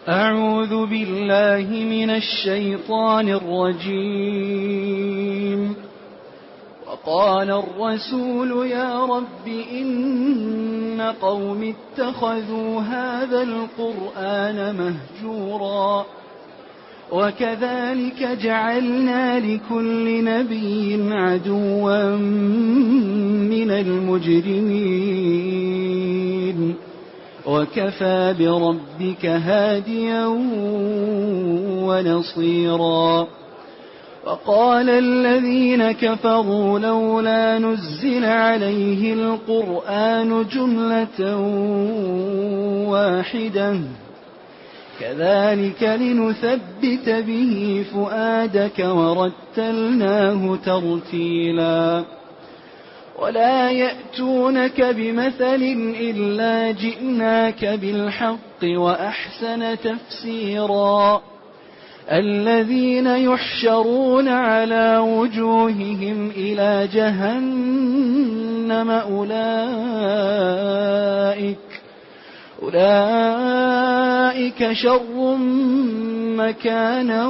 أعوذ بالله من الشيطان الرجيم. وقال الرسول يا رب إن قوم اتخذوا هذا القرآن مهجورا وكذلك جعلنا لكل نبي عدوا من المجرمين وكفى بربك هاديا ونصيرا. وقال الذين كفروا لولا نزل عليه القرآن جملة واحدة كذلك لنثبت به فؤادك ورتلناه ترتيلا. ولا يأتونك بمثل إلا جئناك بالحق وأحسن تفسيرا. الذين يحشرون على وجوههم إلى جهنم أولئك شر مكانا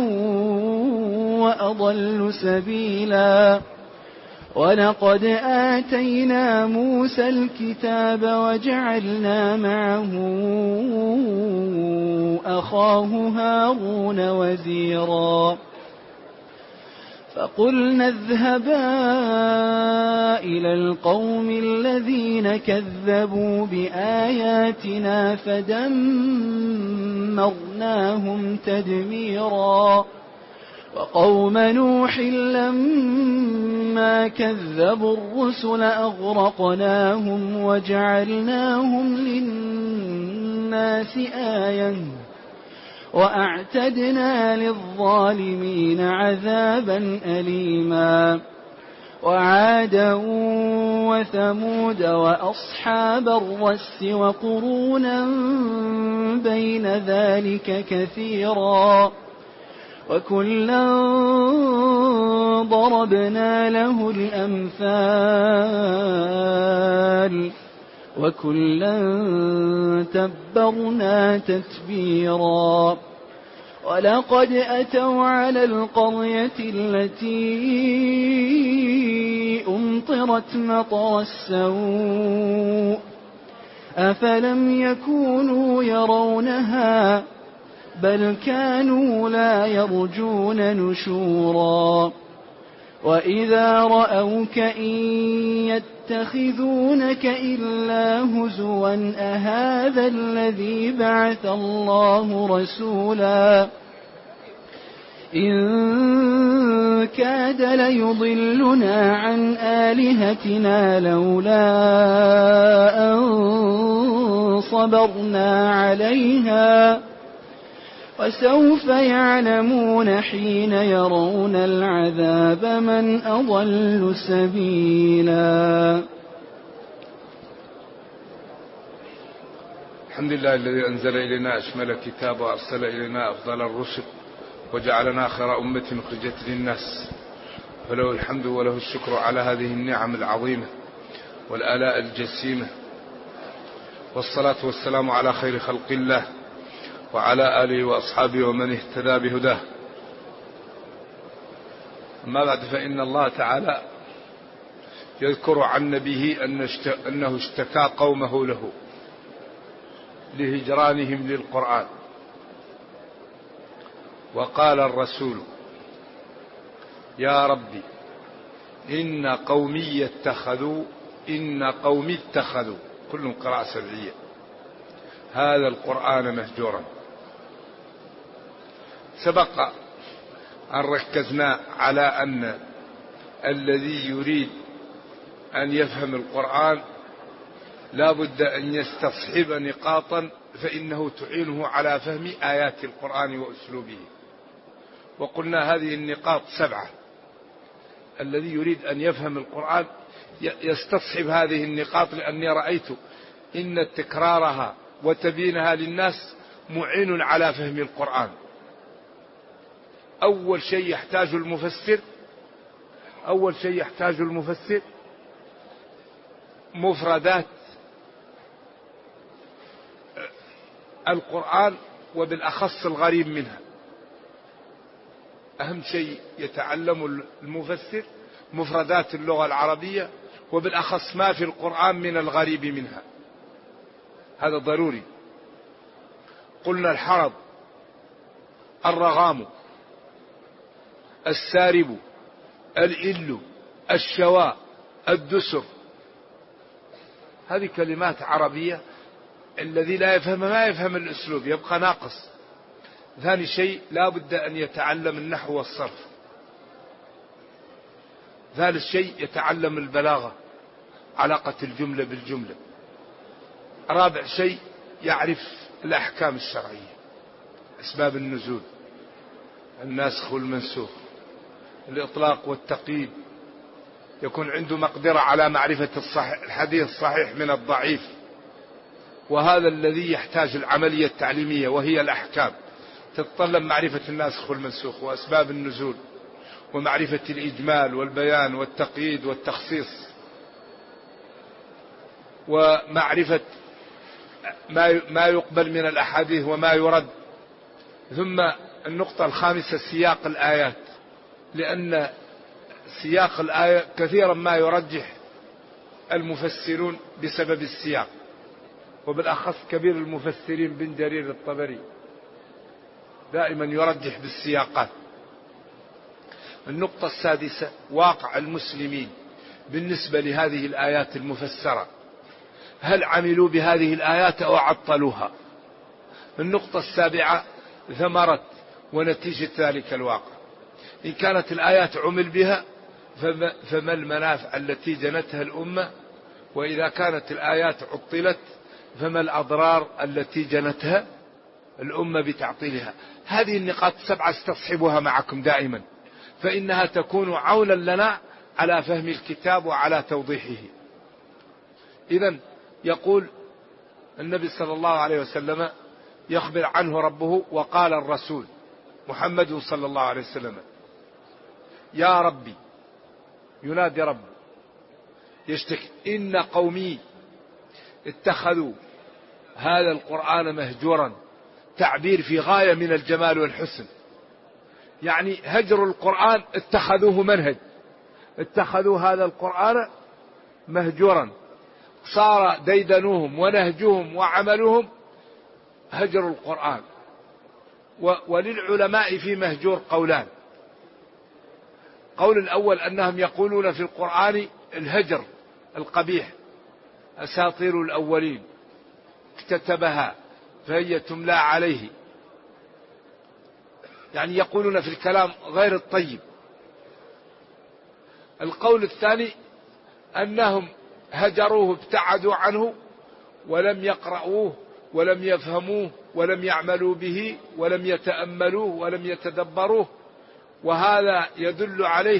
وأضل سبيلا. ولقد آتينا موسى الكتاب وجعلنا معه أخاه هارون وزيرا. فقلنا اذهبا إلى القوم الذين كذبوا بآياتنا فدمرناهم تدميرا. وقوم نوح لما كذبوا الرسل أغرقناهم وجعلناهم للناس آية وأعتدنا للظالمين عذابا أليما. وعادا وثمود وأصحاب الرس وقرونا بين ذلك كثيرا وكلا ضربنا له الأمثال وكلا تبرنا تتبيرا. ولقد أتوا على القرية التي أمطرت مطر السوء أفلم يكونوا يرونها بل كانوا لا يرجون نشورا. وإذا رأوك إن يتخذونك إلا هزوا أهذا الذي بعث الله رسولا إن كاد ليضلنا عن آلهتنا لولا أن صبرنا عليها وسوف يعلمون حين يرون العذاب من أضل سبيلا. الحمد لله الذي أنزل إلينا أشمل الكتاب وأرسل إلينا أفضل الرسل وجعلنا خير أمة أخرجت للناس، فله الحمد وله الشكر على هذه النعم العظيمة والآلاء الجسيمة، والصلاة والسلام على خير خلق الله وعلى آله وأصحابه ومن اهتدى بهداه. أما بعد، فإن الله تعالى يذكر عن نبيه أنه اشتكى قومه له لهجرانهم للقرآن. وقال الرسول يا ربي إن قومي اتخذوا كل قراءة سبعية هذا القرآن مهجورا. سبق أن ركزنا على أن الذي يريد أن يفهم القرآن لا بد أن يستصحب نقاطا فإنه تعينه على فهم آيات القرآن وأسلوبه. وقلنا هذه النقاط 7. الذي يريد أن يفهم القرآن يستصحب هذه النقاط، لأني رأيت إن تكرارها وتبيينها للناس معين على فهم القرآن. أول شيء يحتاج المفسر مفردات القرآن وبالأخص الغريب منها. أهم شيء يتعلم المفسر مفردات اللغة العربية، وبالأخص ما في القرآن من الغريب منها، هذا ضروري. قلنا الحرض، الرغام، السارب، الإل، الشواء، الدسر، هذه كلمات عربية الذي لا يفهم ما يفهم الأسلوب، يبقى ناقص. ثاني شيء لا بد أن يتعلم النحو والصرف. ثالث شيء يتعلم البلاغة، علاقة الجملة بالجملة. رابع شيء يعرف الأحكام الشرعية، أسباب النزول، الناسخ والمنسوخ، الإطلاق والتقييد، يكون عنده مقدرة على معرفة الحديث الصحيح من الضعيف. وهذا الذي يحتاج العملية التعليمية، وهي الأحكام، تتطلب معرفة الناسخ والمنسوخ وأسباب النزول، ومعرفة الإجمال والبيان والتقييد والتخصيص، ومعرفة ما يقبل من الأحاديث وما يرد. ثم النقطة الخامسة سياق الآيات، لأن سياق الآية كثيرا ما يرجح المفسرون بسبب السياق، وبالأخص كبير المفسرين بن جرير الطبري دائما يرجح بالسياقات. النقطة السادسة واقع المسلمين بالنسبة لهذه الآيات المفسرة، هل عملوا بهذه الآيات أو عطلوها؟ النقطة السابعة ثمرة ونتيجة ذلك الواقع، إن كانت الآيات عمل بها فما المنافع التي جنتها الأمة، وإذا كانت الآيات عطلت فما الأضرار التي جنتها الأمة بتعطيلها. هذه النقاط السبعة استصحبها معكم دائما، فإنها تكون عونا لنا على فهم الكتاب وعلى توضيحه. إذن يقول النبي صلى الله عليه وسلم يخبر عنه ربه، وقال الرسول محمد صلى الله عليه وسلم يا ربي، ينادي ربه يشتكي، إن قومي اتخذوا هذا القرآن مهجورا، تعبير في غاية من الجمال والحسن، يعني هجر القرآن اتخذوه منهج، اتخذوا هذا القرآن مهجورا، صار ديدنوهم ونهجهم وعملهم هجر القرآن. وللعلماء في مهجور قولان. قول الأول أنهم يقولون في القرآن الهجر القبيح، أساطير الأولين اكتتبها فهي تملى عليه، يعني يقولون في الكلام غير الطيب. القول الثاني أنهم هجروه، ابتعدوا عنه، ولم يقرأوه ولم يفهموه ولم يعملوا به ولم يتأملوه ولم يتدبروه، وهذا يدل عليه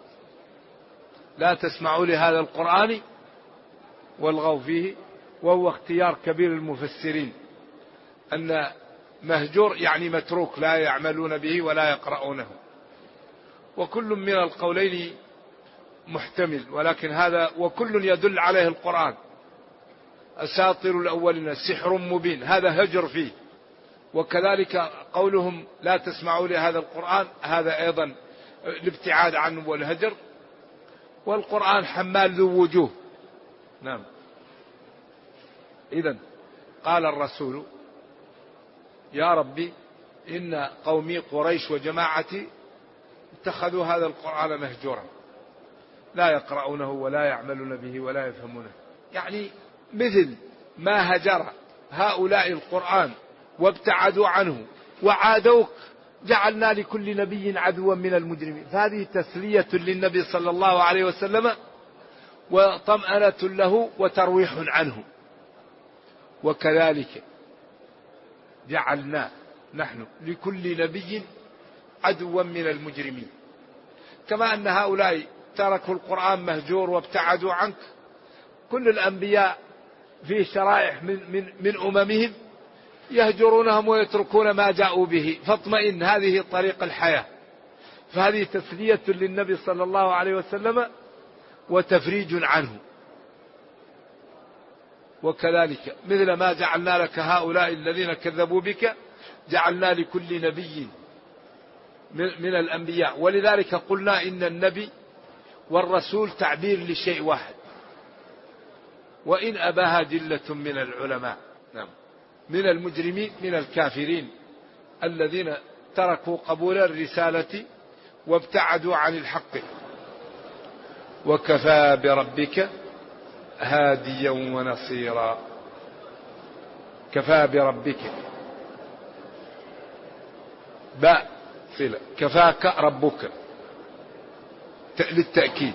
لا تسمعوا لهذا القرآن والغوا فيه. وهو اختيار كبير المفسرين، أن مهجور يعني متروك، لا يعملون به ولا يقرؤونه. وكل من القولين محتمل، ولكن هذا وكل يدل عليه القرآن. أساطير الأولين سحر مبين، هذا هجر فيه. وكذلك قولهم لا تسمعوا لهذا القرآن، هذا أيضا الابتعاد عنه والهجر. والقرآن حمال ذو وجوه. نعم. إذن قال الرسول يا ربي إن قومي قريش وجماعتي اتخذوا هذا القرآن مهجورا، لا يقرؤونه ولا يعملون به ولا يفهمونه. يعني مثل ما هجر هؤلاء القرآن وابتعدوا عنه وعادوك، جعلنا لكل نبي عدوا من المجرمين. فهذه تسلية للنبي صلى الله عليه وسلم، وطمأنة له وترويح عنه. وكذلك جعلنا نحن لكل نبي عدوا من المجرمين، كما أن هؤلاء تركوا القرآن مهجور وابتعدوا عنك، كل الأنبياء في شرائح من أممهم يهجرونهم ويتركون ما جاءوا به، فاطمئن، هذه طريق الحياة. فهذه تسلية للنبي صلى الله عليه وسلم وتفريج عنه. وكذلك مثل ما جعلنا لك هؤلاء الذين كذبوا بك جعلنا لكل نبي من الأنبياء، ولذلك قلنا إن النبي والرسول تعبير لشيء واحد، وإن أباها جلة من العلماء، نعم، من المجرمين من الكافرين الذين تركوا قبول الرسالة وابتعدوا عن الحق. وكفى بربك هاديا ونصيرا. كفى بربك باء صلة، كفاك ربك للتأكيد،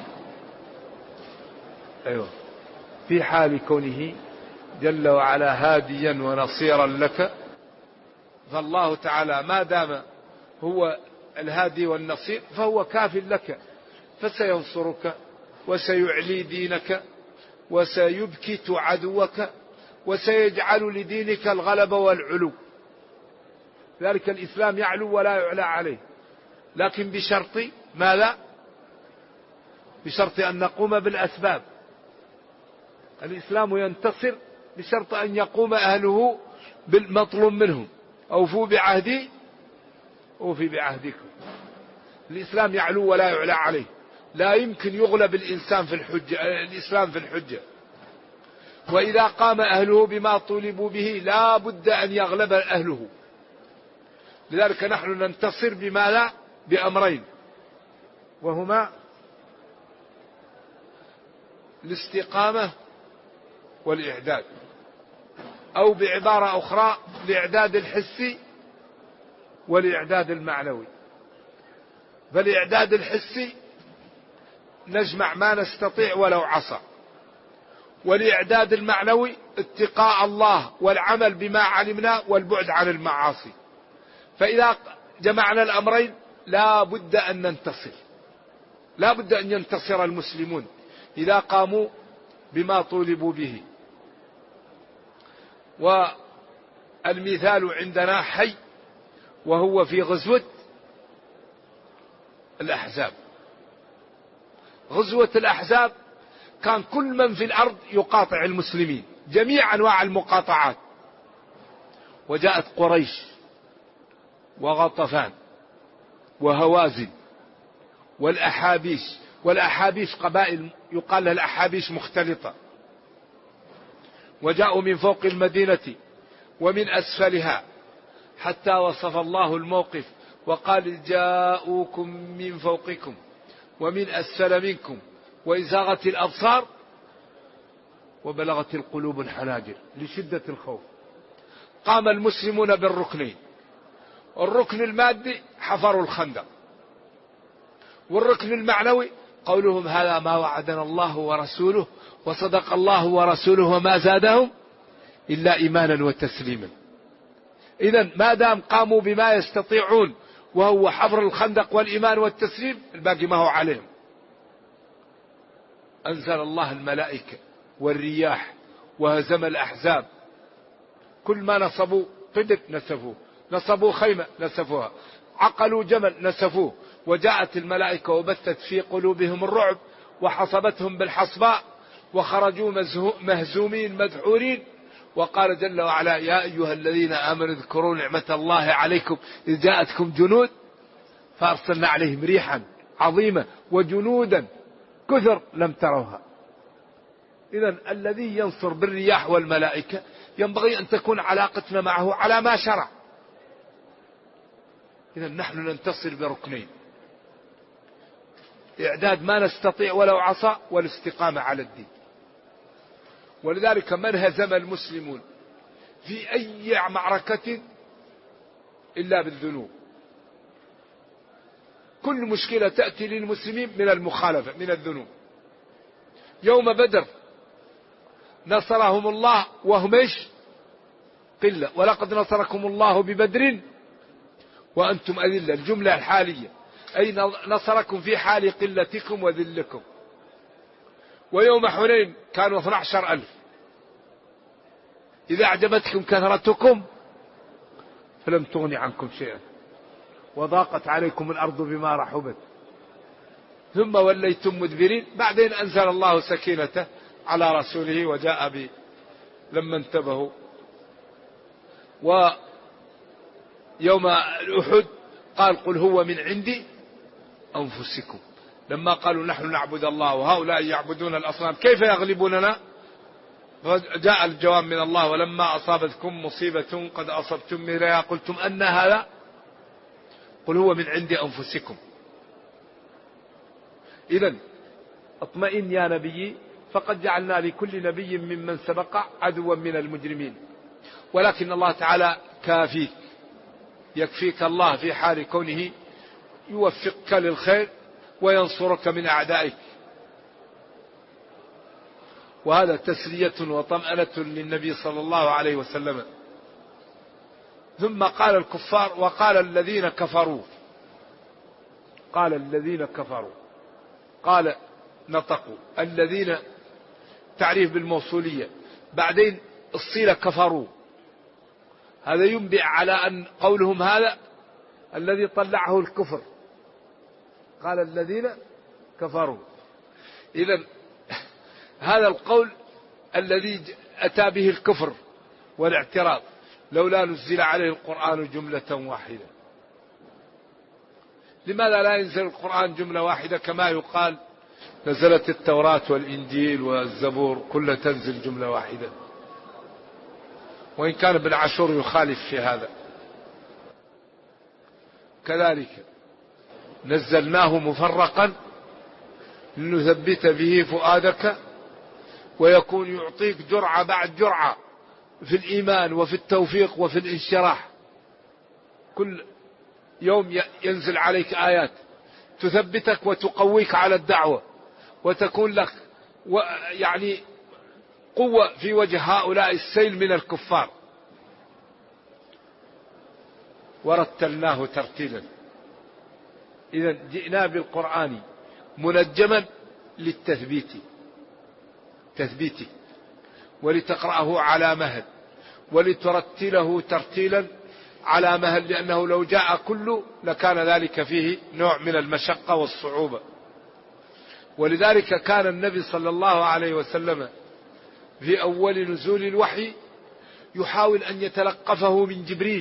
أيوة، في حال كونه جل وعلا هاديا ونصيرا لك، فالله تعالى ما دام هو الهادي والنصير فهو كاف لك، فسينصرك وسيعلي دينك وسيبكت عدوك وسيجعل لدينك الغلبة والعلو. ذلك الإسلام يعلو ولا يعلى عليه، لكن بشرط ماذا؟ بشرط أن نقوم بالأسباب. الإسلام ينتصر بشرط أن يقوم أهله بالمطلوب منهم. أوفوا بعهدي أوفي بعهدكم. الإسلام يعلو ولا يعلى عليه، لا يمكن يغلب الإنسان في الحجة، الإسلام في الحجة. وإذا قام أهله بما طولبوا به لا بد أن يغلب أهله. لذلك نحن ننتصر بماذا؟ بأمرين، وهما الاستقامة والإعداد، أو بعبارة أخرى الإعداد الحسي والإعداد المعنوي. فالإعداد الحسي نجمع ما نستطيع ولو عصى، والإعداد المعنوي اتقاء الله والعمل بما علمنا والبعد عن المعاصي. فإذا جمعنا الأمرين لا بد أن ننتصر، لا بد أن ينتصر المسلمون إذا قاموا بما طولبوا به. والمثال عندنا حي، وهو في غزوة الأحزاب. غزوة الأحزاب كان كل من في الأرض يقاطع المسلمين، جميع أنواع المقاطعات. وجاءت قريش وغطفان وهوازن والأحابيش، والأحابيش قبائل يقال لها الأحابيش مختلطة، وجاءوا من فوق المدينة ومن أسفلها، حتى وصف الله الموقف وقال جاءوكم من فوقكم ومن أسفل منكم وإزاغت الأبصار وبلغت القلوب الحناجر لشدة الخوف. قام المسلمون بالركنين، الركن المادي حفروا الخندق، والركن المعنوي قولهم هذا ما وعدنا الله ورسوله وصدق الله ورسوله وما زادهم إلا إيمانا وتسليما. إذن ما دام قاموا بما يستطيعون وهو حفر الخندق والإيمان والتسليم، الباقي ما هو عليهم. أنزل الله الملائكة والرياح وهزم الأحزاب. كل ما نصبوا قدر نسفوه، نصبوا خيمة نسفوها، عقلوا جمل نسفوه، وجاءت الملائكة وبثت في قلوبهم الرعب وحصبتهم بالحصباء وخرجوا مهزومين مدحورين. وقال جل وعلا يا أيها الذين آمنوا اذكروا نعمة الله عليكم إذ جاءتكم جنود فأرسلنا عليهم ريحا عظيمة وجنودا كثر لم تروها. إذن الذي ينصر بالرياح والملائكة ينبغي أن تكون علاقتنا معه على ما شرع. إذن نحن ننتصر بركنين، إعداد ما نستطيع ولو عصى، والاستقامة على الدين. ولذلك من هزم المسلمون في أي معركة إلا بالذنوب. كل مشكلة تأتي للمسلمين من المخالفة، من الذنوب. يوم بدر نصرهم الله وهم ايش؟ قلة، ولقد نصركم الله ببدر وأنتم أذلة، الجملة الحالية، أي نصركم في حال قلتكم وذلكم. ويوم حنين كانوا 12,000. إذا أعجبتكم كثرتكم فلم تغن عنكم شيئا وضاقت عليكم الأرض بما رحبت ثم وليتم مدبرين. بعدين أنزل الله سكينته على رسوله وجاء لما انتبهوا. يوم أحد قال قل هو من عند أنفسكم. لما قالوا نحن نعبد الله وهؤلاء يعبدون الأصنام كيف يغلبوننا؟ جاء الجواب من الله ولما أصابتكم مصيبة قد أصبتم مثلها قلتم أن هذا قل هو من عند أنفسكم. إذن اطمئن يا نبي فقد جعلنا لكل نبي ممن سبق عدوا من المجرمين. ولكن الله تعالى كافيك، يكفيك الله في حال كونه يوفقك للخير وينصرك من أعدائك. وهذا تسلية وطمأنة للنبي صلى الله عليه وسلم. ثم قال الكفار وقال الذين كفروا، قال الذين كفروا، قال نطقوا الذين تعريف بالموصولية، بعدين الصيلة كفروا، هذا ينبئ على أن قولهم هذا الذي طلعه الكفر، قال الذين كفروا. إذن هذا القول الذي أتى به الكفر والاعتراض، لولا نزل عليه القرآن جملة واحدة. لماذا لا ينزل القرآن جملة واحدة كما يقال نزلت التوراة والإنجيل والزبور كلها تنزل جملة واحدة؟ وإن كان ابن عاشور يخالف في هذا. كذلك نزلناه مفرقا لنثبت به فؤادك ويكون يعطيك جرعة بعد جرعة في الإيمان وفي التوفيق وفي الانشراح. كل يوم ينزل عليك آيات تثبتك وتقويك على الدعوة وتكون لك يعني قوة في وجه هؤلاء السيل من الكفار. ورتلناه ترتيلا. إذا جئنا بالقرآن منجما للتثبيت، تثبيته، ولتقرأه على مهل، ولترتله ترتيلا على مهل، لأنه لو جاء كله لكان ذلك فيه نوع من المشقة والصعوبة. ولذلك كان النبي صلى الله عليه وسلم في أول نزول الوحي يحاول أن يتلقفه من جبريل،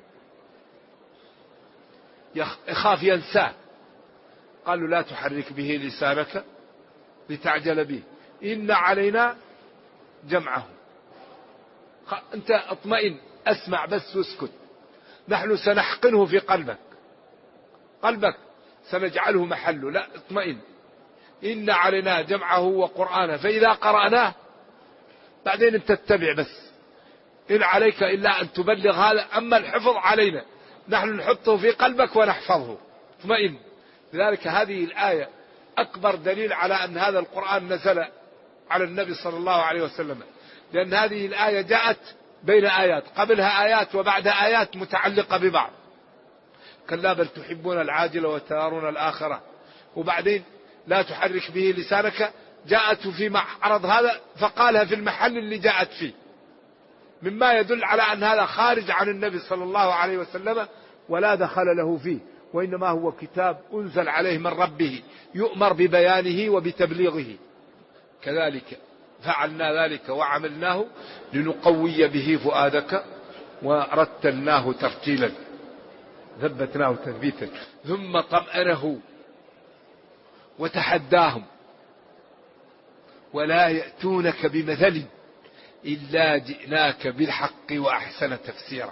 يخاف ينساه، قالوا لا تحرك به لسانك لتعجل به إن علينا جمعه. أنت اطمئن، أسمع بس واسكت، نحن سنحقنه في قلبك سنجعله محله، لا اطمئن، إن علينا جمعه وقرآنه فإذا قرأناه بعدين انت تتبع بس، إن عليك إلا أن تبلغ هذا، أما الحفظ علينا، نحن نحطه في قلبك ونحفظه، اطمئن. لذلك هذه الآية أكبر دليل على أن هذا القرآن نزل على النبي صلى الله عليه وسلم، لأن هذه الآية جاءت بين آيات، قبلها آيات وبعدها آيات متعلقة ببعض. كلا بل تحبون العاجلة وتذرون الآخرة، وبعدين لا تحرك به لسانك جاءت في معرض هذا فقالها في المحل اللي جاءت فيه، مما يدل على أن هذا خارج عن النبي صلى الله عليه وسلم ولا دخل له فيه، وإنما هو كتاب أنزل عليه من ربه يؤمر ببيانه وبتبليغه. كذلك فعلنا ذلك وعملناه لنقوي به فؤادك ورتلناه ترتيلا، ثبتناه تثبيتا. ثم طمأنه وتحداهم ولا يأتونك بمثل إلا جئناك بالحق وأحسن تفسيرا.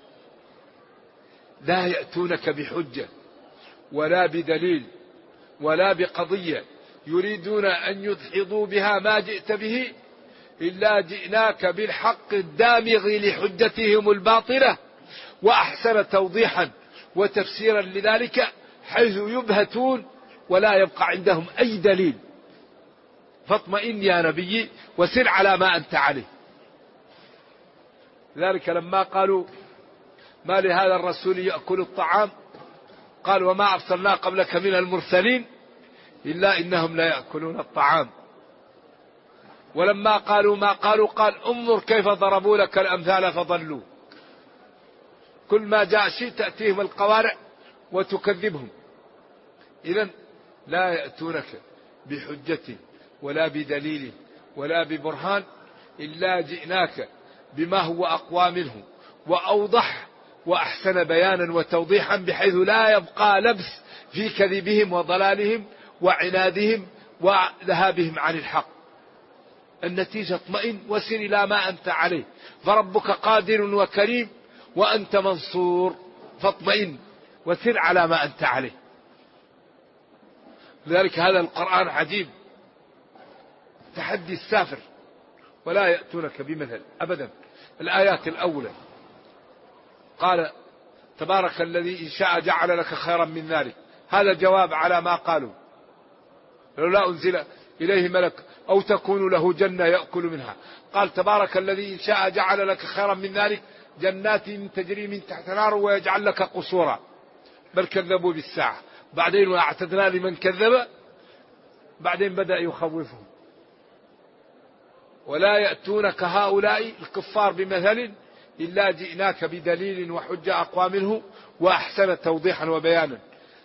لا يأتونك بحجة ولا بدليل ولا بقضية يريدون أن يدحضوا بها ما جئت به إلا جئناك بالحق الدامغ لحجتهم الباطلة وأحسن توضيحا وتفسيرا لذلك، حيث يبهتون ولا يبقى عندهم أي دليل. فاطمئن يا نبي وسر على ما أنت عليه. ذلك لما قالوا ما لهذا الرسول يأكل الطعام قال وما أرسلنا قبلك من المرسلين إلا إنهم لا يأكلون الطعام. ولما قالوا ما قالوا قال انظر كيف ضربوا لك الأمثال فضلوا. كل ما جاء شيء تأتيهم القوارع وتكذبهم. إذن لا يأتونك بحجة ولا بدليل ولا ببرهان إلا جئناك بما هو أقوى منه وأوضح وأحسن بيانا وتوضيحا بحيث لا يبقى لبس في كذبهم وضلالهم وعنادهم وذهابهم عن الحق. النتيجة اطمئن وسر إلى ما أنت عليه، فربك قادر وكريم وأنت منصور، فاطمئن وسر على ما أنت عليه. لذلك هذا القرآن عجيب، تحدي السافر، ولا يأتونك بمثل أبدا. الآيات الأولى قال تبارك الذي إن شاء جعل لك خيرا من ذلك، هذا جواب على ما قالوا لولا أنزل إليه ملك أو تكون له جنة يأكل منها. قال تبارك الذي إن شاء جعل لك خيرا من ذلك جنات تجري من تحت النار ويجعل لك قصورا، بل كذبوا بالساعة. بعدين واعتدنا لمن كذب، بعدين بدأ يخوفهم. ولا يأتونك هؤلاء الكفار بمثل إلا جئناك بدليل وحجة أقوى منه وأحسن توضيحا وبيانا.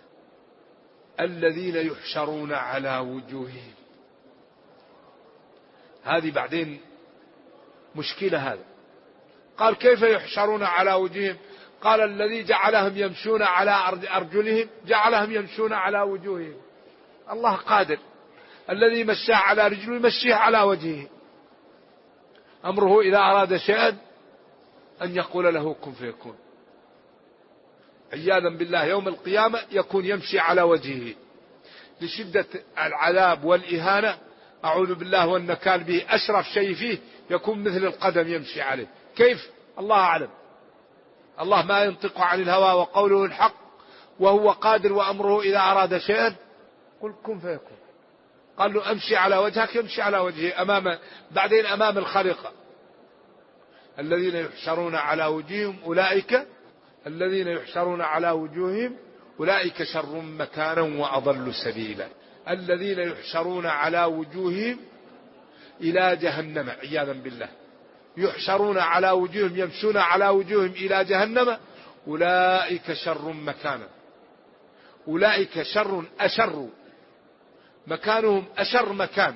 الذين يحشرون على وجوههم، هذه بعدين مشكلة. هذا قال كيف يحشرون على وجوههم؟ قال الذي جعلهم يمشون على أرجلهم جعلهم يمشون على وجوههم. الله قادر، الذي مشى على رجله يمشيه على وجهه. أمره إذا أراد شيئا أن يقول له كن فيكون. عياذا بالله يوم القيامة يكون يمشي على وجهه لشدة العذاب والإهانة، أعوذ بالله والنكال به. أشرف شيء فيه يكون مثل القدم يمشي عليه. كيف؟ الله أعلم. الله ما ينطق عن الهوى وقوله الحق، وهو قادر وأمره إذا أراد شيئا قل كن فيكون. قال له أمشي على وجهك، يمشي على وجهه أمام، بعدين أمام الخليقة. الذين يحشرون على وجوههم أولئك الذين يحشرون على وجوههم أولئك شر مكانا وأضل سبيلا. الذين يحشرون على وجوههم إلى جهنم عياذا بالله، يحشرون على وجوههم يمشون على وجوههم إلى جهنم أولئك شر مكانا. أولئك شر أشر مكانهم، أشر مكان،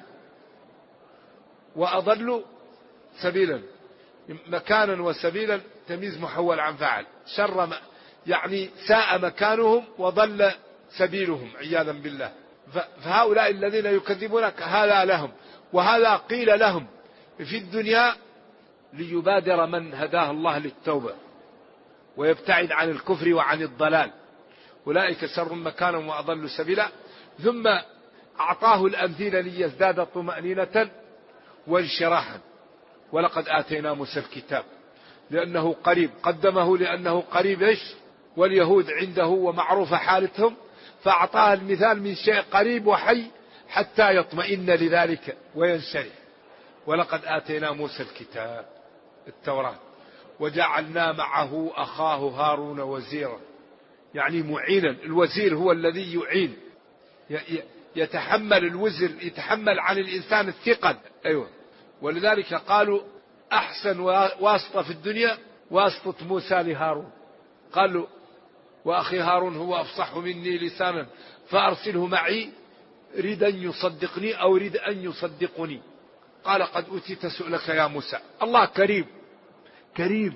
وأضل سبيلا. مكانا وسبيلا تمييز محول عن فاعل. شر يعني ساء مكانهم وضل سبيلهم عياذا بالله. فهؤلاء الذين يكذبونك هذا لهم، وهذا قيل لهم في الدنيا ليبادر من هداه الله للتوبة ويبتعد عن الكفر وعن الضلال. أولئك شر مكانا وأضل سبيلا. ثم أعطاه الأمثلة ليزداد طمأنينة وانشراحا. ولقد آتينا موسى الكتاب لأنه قريب، قدمه لأنه قريب إيش؟ واليهود عنده ومعروف حالتهم، فأعطاه المثال من شيء قريب وحي حتى يطمئن لذلك وينشرح. ولقد آتينا موسى الكتاب التوراة وجعلنا معه أخاه هارون وزيرا، يعني معينا. الوزير هو الذي يعين، يتحمل الوزر، يتحمل عن الإنسان الثقل. أيوة. ولذلك قالوا أحسن واسطة في الدنيا واسطة موسى لهارون. قالوا وأخي هارون هو أفصح مني لسانا فأرسله معي رد أن يصدقني أو رد أن يصدقني. قال قد أوتيت سؤلك يا موسى. الله كريم كريم،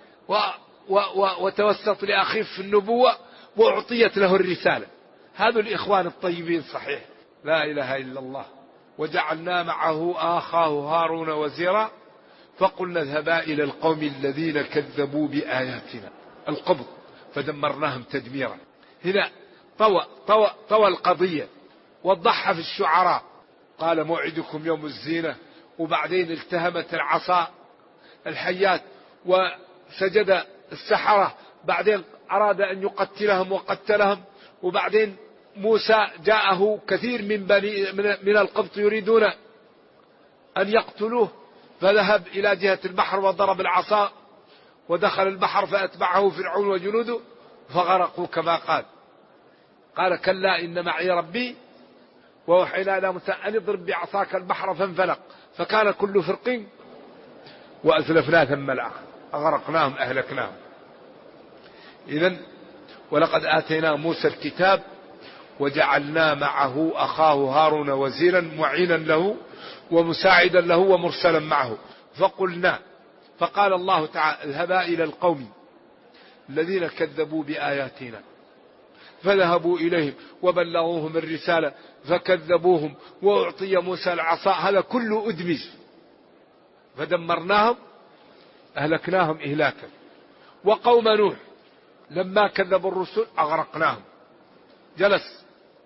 وتوسط لأخيه في النبوة وأعطيت له الرسالة. هذا الإخوان الطيبين صحيح، لا إله إلا الله. وجعلنا معه أخاه هارون وزيرا فقلنا اذهبا إلى القوم الذين كذبوا بآياتنا القبض فدمرناهم تدميرا. هنا طوى القضية، وضحها في الشعراء. قال موعدكم يوم الزينة، وبعدين التهمت العصا الحيات وسجد السحرة، بعدين أراد أن يقتلهم وقتلهم. وبعدين موسى جاءه كثير من القبط يريدون أن يقتلوه، فذهب إلى جهة البحر وضرب العصا ودخل البحر فأتبعه فرعون وجنوده فغرقوا كما قال كلا إن معي ربي ووحينا إلى موسى أن اضرب بعصاك البحر فانفلق فكان كل فرق وأزلفنا ثم الآخر أغرقناهم أهلكناهم. إذن ولقد آتينا موسى الكتاب وجعلنا معه أخاه هارون وزيرا معينا له ومساعدا له ومرسلا معه. فقلنا، فقال الله تعالى اذهبا إلى القوم الذين كذبوا بآياتنا فذهبوا إليهم وبلغوهم الرسالة فكذبوهم وأعطي موسى العصا، هذا كله أدمج، فدمرناهم أهلكناهم إهلاكا. وقوم نوح لما كذبوا الرسل أغرقناهم، جلس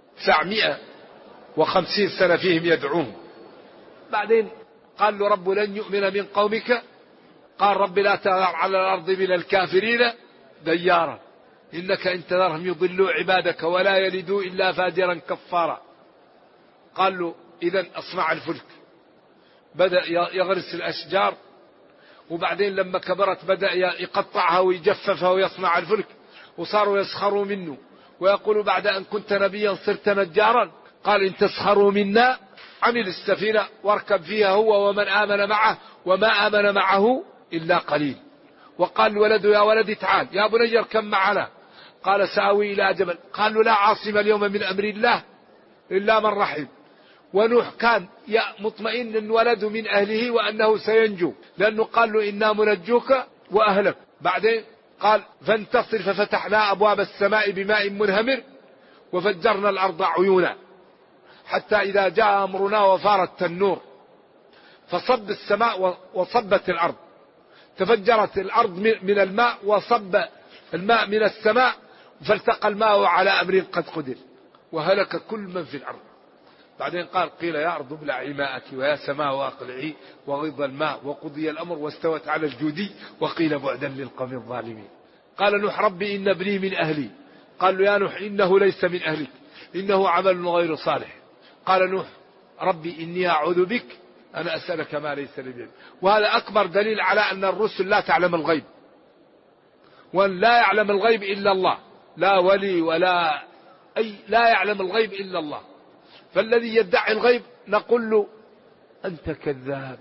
950 سنة فيهم يدعوهم، بعدين قال له رب لن يؤمن من قومك، قال رب لا تذر على الأرض من الكافرين ديارا إنك إن تذرهم يضلوا عبادك ولا يلدوا إلا فاجرا كفارا. قال له إذن أصنع الفلك، بدأ يغرس الأشجار، وبعدين لما كبرت بدأ يقطعها ويجففها ويصنع الفلك، وصاروا يسخروا منه ويقول بعد أن كنت نبيا صرت نجارا. قال إن تسخروا منا عمل السفينة واركب فيها هو ومن آمن معه وما آمن معه إلا قليل. وقال الولد يا ولدي تعال يا بني اركب معنا، قال سآوي إلى جبل، قال له لا عاصم اليوم من أمر الله إلا من رحم. ونوح كان مطمئن أن ولده من أهله وأنه سينجو، لأنه قال له إنا منجوك وأهلك. بعدين قال فانتصر ففتحنا أبواب السماء بماء منهمر وفجرنا الأرض عيونا حتى إذا جاء أمرنا وفار التنور فصب السماء وصبت الأرض، تفجرت الأرض من الماء وصب الماء من السماء فالتقى الماء على أمر قد قدر وهلك كل من في الأرض. بعدين قال قيل يا أرض ابلعي ماءك ويا سماء واقلعي وغض الماء وقضي الأمر واستوت على الجودي وقيل بعدا للقوم الظالمين. قال نوح ربي إن ابني من أهلي، قال له يا نوح إنه ليس من أهلك إنه عمل غير صالح. قال نوح ربي إني أعوذ بك أن أسألك ما ليس لي به. وهذا أكبر دليل على أن الرسل لا تعلم الغيب، وأن لا يعلم الغيب إلا الله، لا ولي ولا أي، لا يعلم الغيب إلا الله. فالذي يدعي الغيب نقول له أنت كذاب،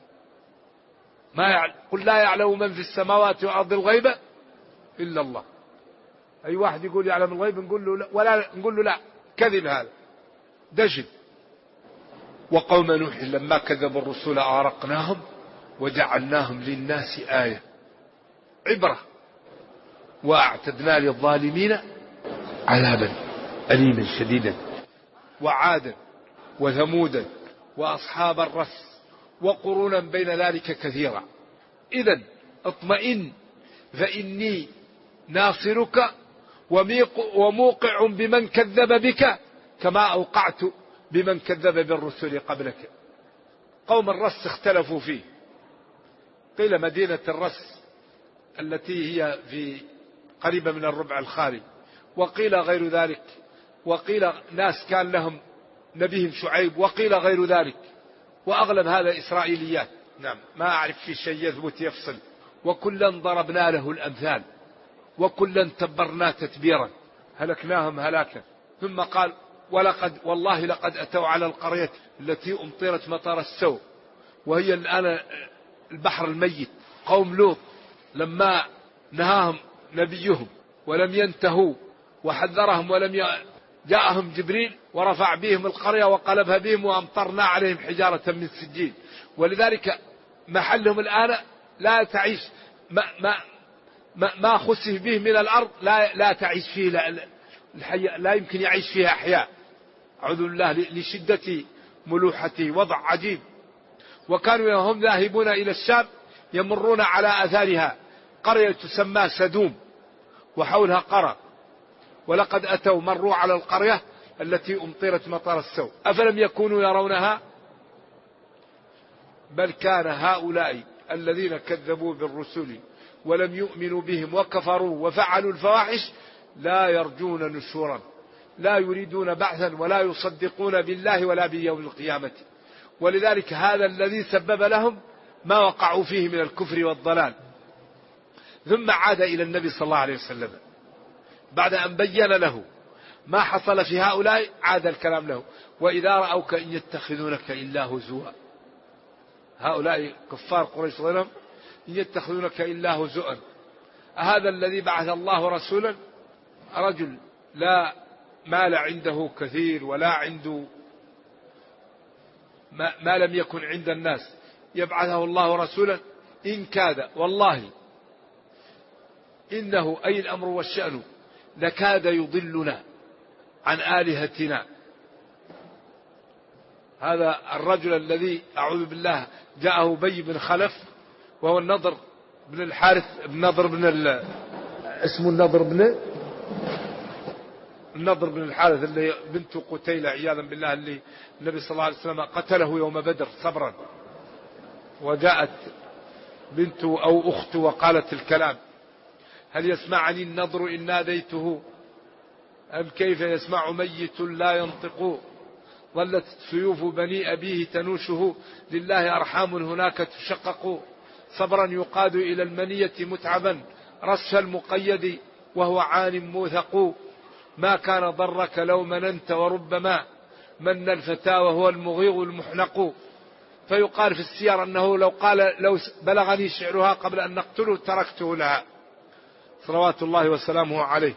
قل لا يعلم من في السماوات والأرض الغيب إلا الله. أي واحد يقول يعلم الغيب نقول له لا، ولا نقول له لا، كذب هذا دجل. وقوم نوح لما كذبوا الرسل أغرقناهم وجعلناهم للناس آية عبرة وأعتدنا للظالمين عذابا أليما شديدا. وعادا وثمودا وأصحاب الرس وقرونا بين ذلك كثيرا. إذن اطمئن فإني ناصرك وموقع بمن كذب بك كما أوقعت بمن كذب بالرسل قبلك. قوم الرس اختلفوا فيه، قيل مدينة الرس التي هي في قريبة من الربع الخالي، وقيل غير ذلك، وقيل ناس كان لهم نبيهم شعيب، وقيل غير ذلك، وأغلب هذا إسرائيليات. نعم ما أعرف في شيء يثبت يفصل. وكلا ضربنا له الأمثال وكلا تبرنا تتبيرا هلكناهم هلاكا. ثم قال والله لقد أتوا على القرية التي أمطرت مطر السوء وهي الآن البحر الميت. قوم لوط لما نهاهم نبيهم ولم ينتهوا وحذرهم جاءهم جبريل ورفع بهم القرية وقلبها بهم وأمطرنا عليهم حجارة من سجيل. ولذلك محلهم الآن لا تعيش ما خسف به من الأرض لا تعيش فيه، لا يمكن يعيش فيها أحياء، أعوذ بالله، لشدة ملوحته، وضع عجيب. وكانوا هم ذاهبون إلى الشام يمرون على أثارها قرية تسمى سدوم وحولها قرى، ولقد أتوا مروا على القرية التي أمطرت مطر السوء أفلم يكونوا يرونها بل كان هؤلاء الذين كذبوا بالرسل ولم يؤمنوا بهم وكفروا وفعلوا الفواحش لا يرجون نشورا، لا يريدون بعثا ولا يصدقون بالله ولا بيوم القيامة. ولذلك هذا الذي سبب لهم ما وقعوا فيه من الكفر والضلال. ثم عاد إلى النبي صلى الله عليه وسلم بعد أن بين له ما حصل في هؤلاء، عاد الكلام له وإذا رأوك إن يتخذونك إلا هزوا. هؤلاء كفار قريش ظلم إن يتخذونك إلا هزوا. هذا الذي بعث الله رسولا رجل لا مال عنده كثير ولا عنده ما لم يكن عند الناس، يبعثه الله رسولا إن كاد والله إنه أي الأمر والشأن لكاد يضلنا عن آلهتنا. هذا الرجل الذي أعوذ بالله جاءه أبي بن خلف وهو النضر بن الحارث اسمه النضر بن الحارث اللي بنت قتيلة عياذا بالله، اللي النبي صلى الله عليه وسلم قتله يوم بدر صبرا، وجاءت بنته أو أخته وقالت الكلام: هل يسمعني النضر إن ناديته أم كيف يسمع ميت لا ينطق؟ ظلت سيوف بني أبيه تنوشه، لله أرحام هناك تشقق. صبرا يقاد إلى المنية متعبا، رش المقيد وهو عان موثق. ما كان ضرك لو مننت، وربما من الفتى وهو المغيظ المحنق. فيقال في السير أنه لو بلغني شعرها قبل أن نقتله تركته لها صلوات الله وسلامه عليه.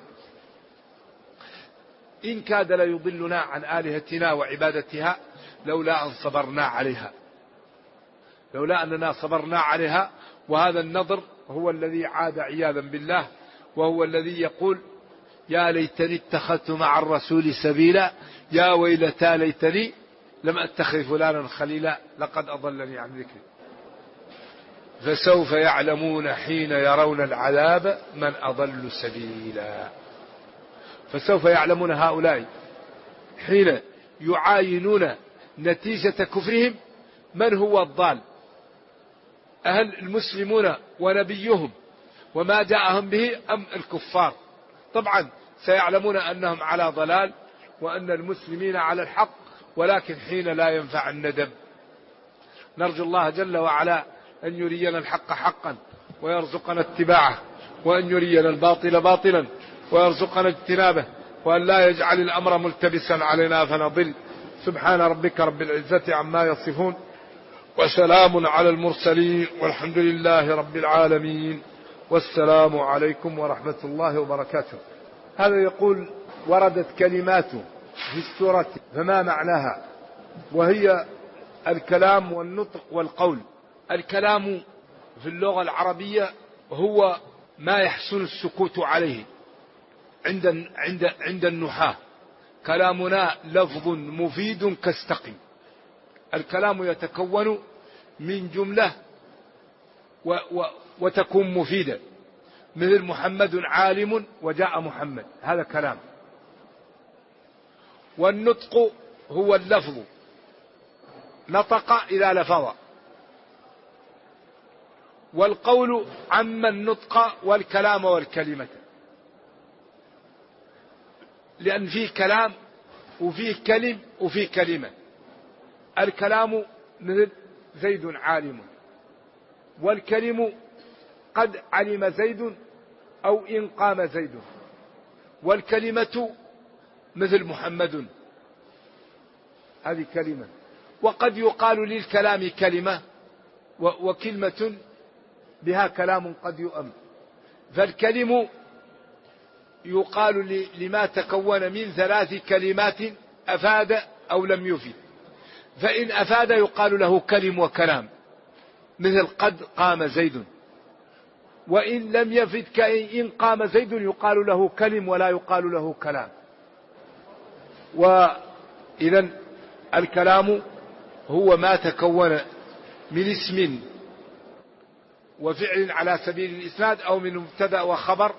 إن كاد ليضلنا عن آلهتنا وعبادتها لولا أن صبرنا عليها، لولا أننا صبرنا عليها. وهذا النضر هو الذي عاد عياذا بالله، وهو الذي يقول: يا ليتني اتخذت مع الرسول سبيلا، يا ويلتى ليتني لم أتخذ فلانا خليلا، لقد أضلني عن ذكري. فسوف يعلمون حين يرون العذاب من أضل سبيلا. فسوف يعلمون هؤلاء حين يعاينون نتيجة كفرهم من هو الضال، أهل المسلمون ونبيهم وما جاءهم به أم الكفار. طبعا سيعلمون أنهم على ضلال وأن المسلمين على الحق، ولكن حين لا ينفع الندم. نرجو الله جل وعلا أن يرينا الحق حقا ويرزقنا اتباعه، وأن يرينا الباطل باطلا ويرزقنا اجتنابه، وأن لا يجعل الأمر ملتبسا علينا فنضل. سبحان ربك رب العزة عما يصفون، وسلام على المرسلين، والحمد لله رب العالمين، والسلام عليكم ورحمة الله وبركاته. هذا يقول: وردت كلماته في السورة فما معناها؟ وهي الكلام والنطق والقول. الكلام في اللغة العربية هو ما يحسن السكوت عليه عند النحاة. كلامنا لفظ مفيد كاستقم. الكلام يتكون من جملة وتكون مفيدة، مثل محمد عالم وجاء محمد، هذا كلام. والنطق هو اللفظ، نطق إذا لفظ. والقول عم النطق والكلام والكلمة، لأن فيه كلام وفيه كلم وفيه كلمة. الكلام مثل زيد عالم، والكلم قد علم زيد أو إن قام زيد. والكلمة مثل محمد، هذه كلمة. وقد يقال للكلام كلمة وكلمة بها كلام قد يؤم. فالكلم يقال لما تكون من 3 كلمات أفاد أو لم يفد. فإن أفاد يقال له كلم وكلام، مثل قد قام زيد. وإن لم يفد كإن قام زيد يقال له كلم ولا يقال له كلام. وإذا الكلام هو ما تكون من اسم وفعل على سبيل الإسناد أو من مبتدأ وخبر.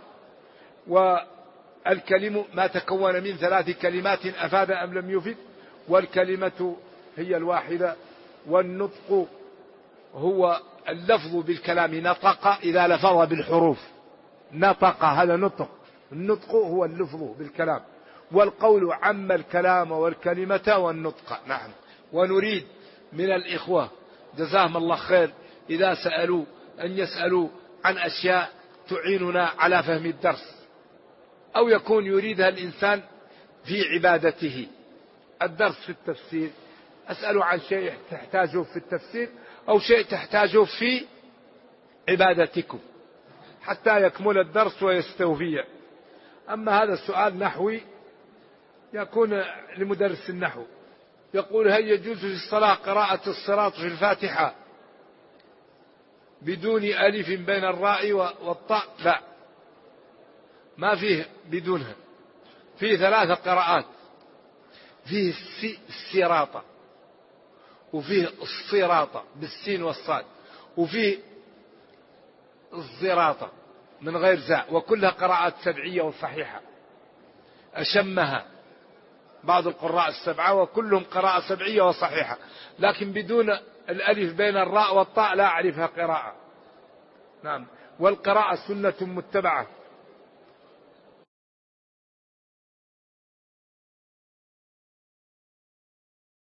والكلم ما تكون من 3 كلمات أفاد أم لم يفد. والكلمة هي الواحدة. والنطق هو اللفظ بالكلام، نطق إذا لفظ بالحروف، نطق هذا نطق. النطق هو اللفظ بالكلام. والقول عم الكلام والكلمة والنطق. نعم. ونريد من الإخوة جزاهم الله خير إذا سألوا أن يسألوا عن أشياء تعيننا على فهم الدرس، أو يكون يريدها الإنسان في عبادته. الدرس في التفسير، أسأل عن شيء تحتاجه في التفسير أو شيء تحتاجه في عبادتكم حتى يكمل الدرس ويستوفي. أما هذا السؤال نحوي يكون لمدرس النحو. يقول: هل يجوز في الصلاة قراءة الصراط في الفاتحة بدون ألف بين الراء والطاء؟ لا، ما فيه بدونها. فيه 3 قراءات، فيه السراطة، وفيه الصراطة بالسين والصاد، وفيه الزراطة من غير زاء، وكلها قراءات سبعية وصحيحة أشمها بعض القراء السبعة، وكلهم قراءة سبعية وصحيحة، لكن بدون الألف بين الراء والطاء لا أعرفها قراءة. نعم. والقراءة سنة متبعة